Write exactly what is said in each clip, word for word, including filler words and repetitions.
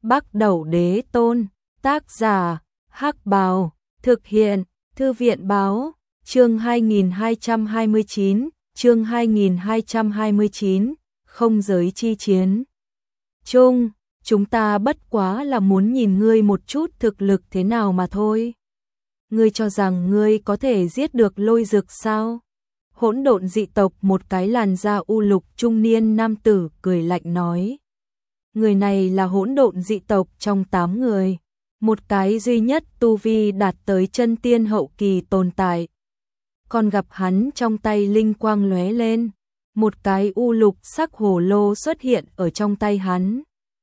Bắc Đẩu Đế Tôn, tác giả, Hắc Bào, thực hiện, Thư viện Báo, chương hai nghìn hai trăm hai mươi chín, chương hai nghìn hai trăm hai mươi chín, không giới chi chiến. Chung, chúng ta bất quá là muốn nhìn ngươi một chút thực lực thế nào mà thôi. Ngươi cho rằng ngươi có thể giết được Lôi Dực sao? Hỗn độn dị tộc một cái làn da u lục trung niên nam tử cười lạnh nói. Người này là hỗn độn dị tộc trong tám người, một cái duy nhất tu vi đạt tới chân tiên hậu kỳ tồn tại. Còn gặp hắn trong tay linh quang lóe lên, một cái u lục sắc hồ lô xuất hiện ở trong tay hắn.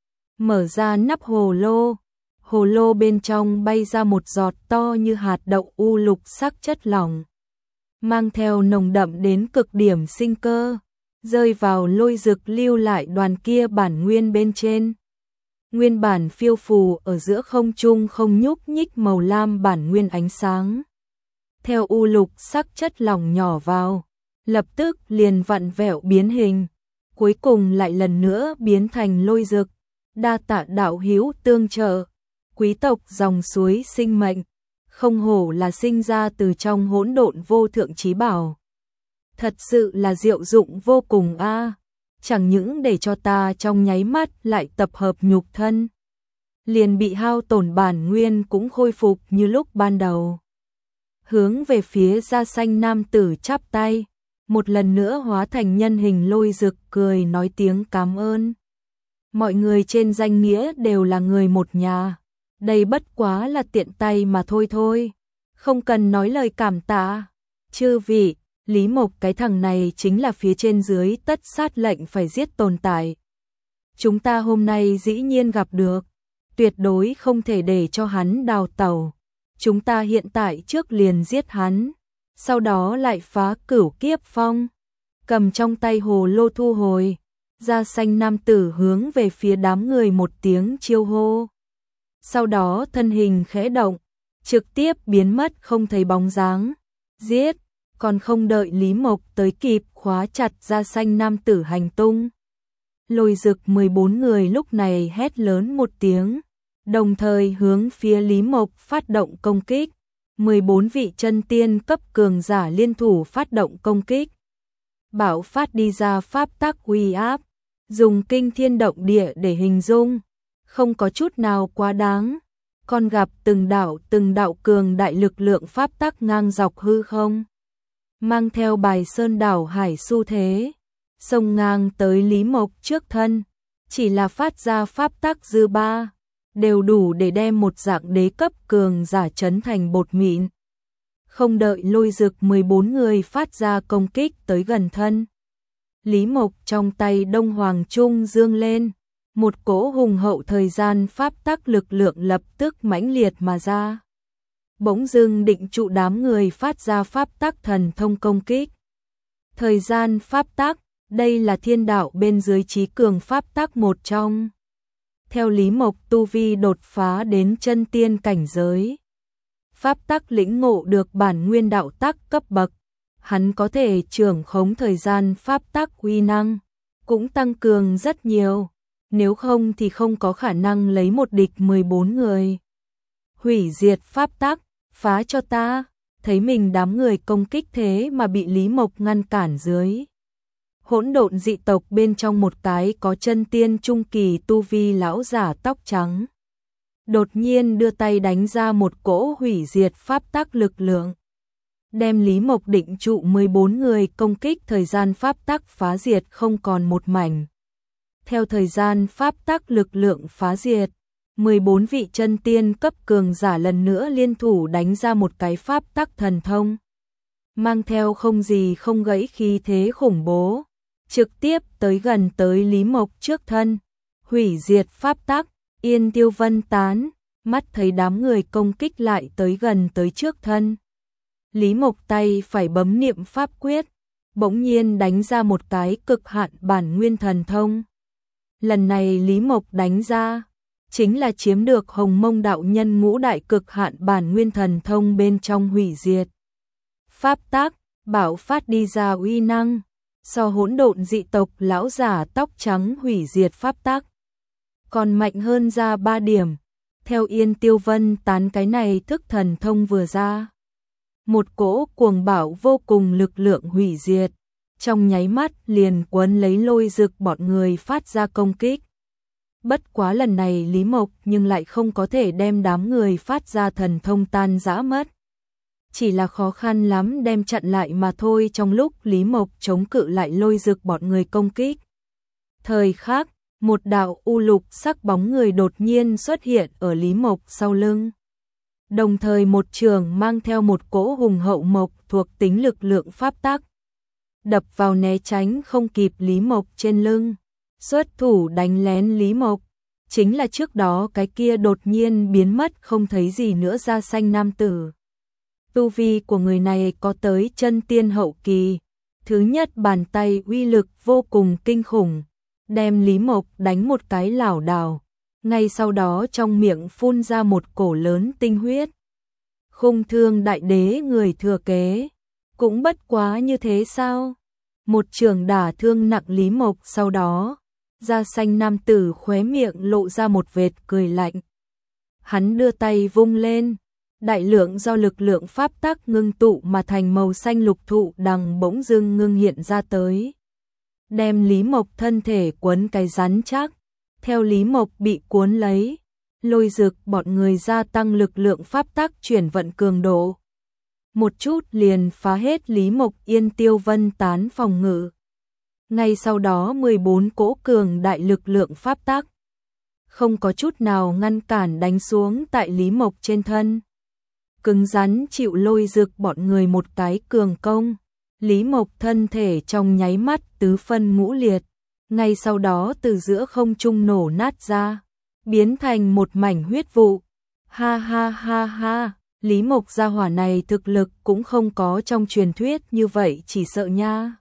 Mở ra nắp hồ lô, hồ lô bên trong bay ra một giọt to như hạt đậu u lục sắc chất lỏng, mang theo nồng đậm đến cực điểm sinh cơ, rơi vào Lôi Dực lưu lại đoàn kia bản nguyên bên trên. Nguyên bản phiêu phù ở giữa không trung không nhúc nhích màu lam bản nguyên ánh sáng. Theo u lục sắc chất lỏng nhỏ vào, lập tức liền vặn vẹo biến hình, cuối cùng lại lần nữa biến thành Lôi Dực. Đa tạ đạo hữu tương trợ, quý tộc dòng suối sinh mệnh, không hổ là sinh ra từ trong hỗn độn vô thượng chí bảo. Thật sự là diệu dụng vô cùng a, à. Chẳng những để cho ta trong nháy mắt lại tập hợp nhục thân, liền bị hao tổn bản nguyên cũng khôi phục như lúc ban đầu. Hướng về phía da xanh nam tử chắp tay, một lần nữa hóa thành nhân hình Lôi Dực cười nói tiếng cảm ơn. Mọi người trên danh nghĩa đều là người một nhà, đây bất quá là tiện tay mà thôi thôi, không cần nói lời cảm tạ. Chư vị, Lý Mộc cái thằng này chính là phía trên dưới tất sát lệnh phải giết tồn tại. Chúng ta hôm nay dĩ nhiên gặp được, tuyệt đối không thể để cho hắn đào tẩu. Chúng ta hiện tại trước liền giết hắn, sau đó lại phá cửu kiếp phong. Cầm trong tay hồ lô thu hồi, da xanh nam tử hướng về phía đám người một tiếng chiêu hô. Sau đó thân hình khẽ động, trực tiếp biến mất không thấy bóng dáng. Giết! Còn không đợi Lý Mộc tới kịp khóa chặt da xanh nam tử hành tung. Lôi Dực mười bốn người lúc này hét lớn một tiếng, đồng thời hướng phía Lý Mộc phát động công kích. mười bốn vị chân tiên cấp cường giả liên thủ phát động công kích. Bạo phát đi ra pháp tắc uy áp, dùng kinh thiên động địa để hình dung, không có chút nào quá đáng. Còn gặp từng đạo từng đạo cường đại lực lượng pháp tắc ngang dọc hư không, mang theo bài sơn đảo hải xu thế, xông ngang tới Lý Mộc trước thân, chỉ là phát ra pháp tắc dư ba, đều đủ để đem một dạng đế cấp cường giả chấn thành bột mịn. Không đợi Lôi Dực mười bốn người phát ra công kích tới gần thân, Lý Mộc trong tay Đông Hoàng Trung dương lên, một cỗ hùng hậu thời gian pháp tắc lực lượng lập tức mãnh liệt mà ra. Bỗng dưng định trụ đám người phát ra pháp tắc thần thông công kích. Thời gian pháp tắc, đây là thiên đạo bên dưới trí cường pháp tắc một trong. Theo Lý Mộc tu vi đột phá đến chân tiên cảnh giới, pháp tắc lĩnh ngộ được bản nguyên đạo tắc cấp bậc, hắn có thể trưởng khống thời gian pháp tắc uy năng, cũng tăng cường rất nhiều, nếu không thì không có khả năng lấy một địch mười bốn người. Hủy diệt pháp tắc, phá cho ta. Thấy mình đám người công kích thế mà bị Lý Mộc ngăn cản dưới. Hỗn độn dị tộc bên trong một cái có chân tiên trung kỳ tu vi lão giả tóc trắng, đột nhiên đưa tay đánh ra một cỗ hủy diệt pháp tắc lực lượng, đem Lý Mộc định trụ mười bốn người công kích thời gian pháp tắc phá diệt không còn một mảnh. Theo thời gian pháp tắc lực lượng phá diệt, mười bốn vị chân tiên cấp cường giả lần nữa liên thủ đánh ra một cái pháp tắc thần thông, mang theo không gì không gãy khí thế khủng bố, trực tiếp tới gần tới Lý Mộc trước thân, hủy diệt pháp tắc, yên tiêu vân tán. Mắt thấy đám người công kích lại tới gần tới trước thân, Lý Mộc tay phải bấm niệm pháp quyết, bỗng nhiên đánh ra một cái cực hạn bản nguyên thần thông. Lần này Lý Mộc đánh ra chính là chiếm được Hồng Mông đạo nhân ngũ đại cực hạn bản nguyên thần thông bên trong hủy diệt pháp tắc, bảo phát đi ra uy năng, so hỗn độn dị tộc lão giả tóc trắng hủy diệt pháp tắc còn mạnh hơn ra ba điểm. Theo Yên Tiêu Vân tán cái này thức thần thông vừa ra, một cỗ cuồng bạo vô cùng lực lượng hủy diệt, trong nháy mắt liền quấn lấy Lôi Dực bọn người phát ra công kích. Bất quá lần này Lý Mộc nhưng lại không có thể đem đám người phát ra thần thông tan rã mất. Chỉ là khó khăn lắm đem chặn lại mà thôi. Trong lúc Lý Mộc chống cự lại Lôi Dực bọn người công kích, thời khắc, một đạo u lục sắc bóng người đột nhiên xuất hiện ở Lý Mộc sau lưng. Đồng thời một trường mang theo một cỗ hùng hậu mộc thuộc tính lực lượng pháp tắc, đập vào né tránh không kịp Lý Mộc trên lưng, xuất thủ đánh lén Lý Mộc. Chính là trước đó cái kia đột nhiên biến mất không thấy gì nữa da xanh nam tử. Tu vi của người này có tới chân tiên hậu kỳ. Thứ nhất bàn tay uy lực vô cùng kinh khủng, đem Lý Mộc đánh một cái lảo đảo. Ngay sau đó trong miệng phun ra một cổ lớn tinh huyết. Khung Thương đại đế người thừa kế, cũng bất quá như thế sao? Một trường đả thương nặng Lý Mộc, sau đó, da xanh nam tử khóe miệng lộ ra một vệt cười lạnh. Hắn đưa tay vung lên, đại lượng do lực lượng pháp tắc ngưng tụ mà thành màu xanh lục thụ đằng bỗng dưng ngưng hiện ra tới, đem Lý Mộc thân thể quấn cái rắn chắc. Theo Lý Mộc bị cuốn lấy, Lôi Dực bọn người gia tăng lực lượng pháp tắc chuyển vận cường độ, một chút liền phá hết Lý Mộc Yên Tiêu Vân tán phòng ngự. Ngay sau đó mười bốn cỗ cường đại lực lượng pháp tắc không có chút nào ngăn cản đánh xuống tại Lý Mộc trên thân, cứng rắn chịu Lôi Dực bọn người một cái cường công. Lý Mộc thân thể trong nháy mắt tứ phân ngũ liệt, ngay sau đó từ giữa không trung nổ nát ra, biến thành một mảnh huyết vụ. Ha ha ha ha, Lý Mộc gia hỏa này thực lực cũng không có trong truyền thuyết như vậy chỉ sợ nha.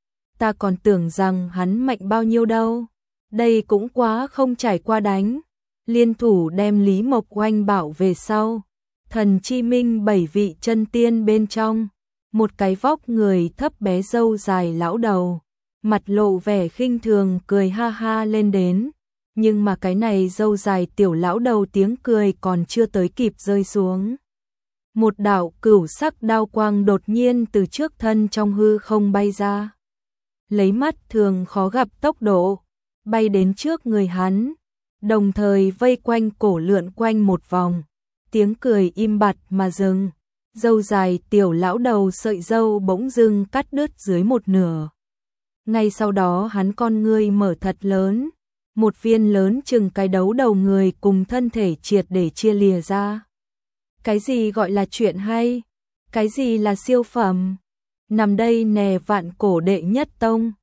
Ta còn tưởng rằng hắn mạnh bao nhiêu đâu, đây cũng quá không trải qua đánh. Liên thủ đem Lý Mộc oanh bảo về sau, Thần Chi Minh bảy vị chân tiên bên trong, một cái vóc người thấp bé râu dài lão đầu, mặt lộ vẻ khinh thường cười ha ha lên đến. Nhưng mà cái này râu dài tiểu lão đầu tiếng cười còn chưa tới kịp rơi xuống, một đạo cửu sắc đao quang đột nhiên từ trước thân trong hư không bay ra, lấy mắt thường khó gặp tốc độ bay đến trước người hắn, đồng thời vây quanh cổ lượn quanh một vòng. Tiếng cười im bặt mà dừng, râu dài tiểu lão đầu sợi râu bỗng dưng cắt đứt dưới một nửa. Ngay sau đó hắn con ngươi mở thật lớn, một viên lớn chừng cái đấu đầu người cùng thân thể triệt để chia lìa ra. Cái gì gọi là chuyện hay? Cái gì là siêu phẩm? Nằm đây nè vạn cổ đệ nhất tông.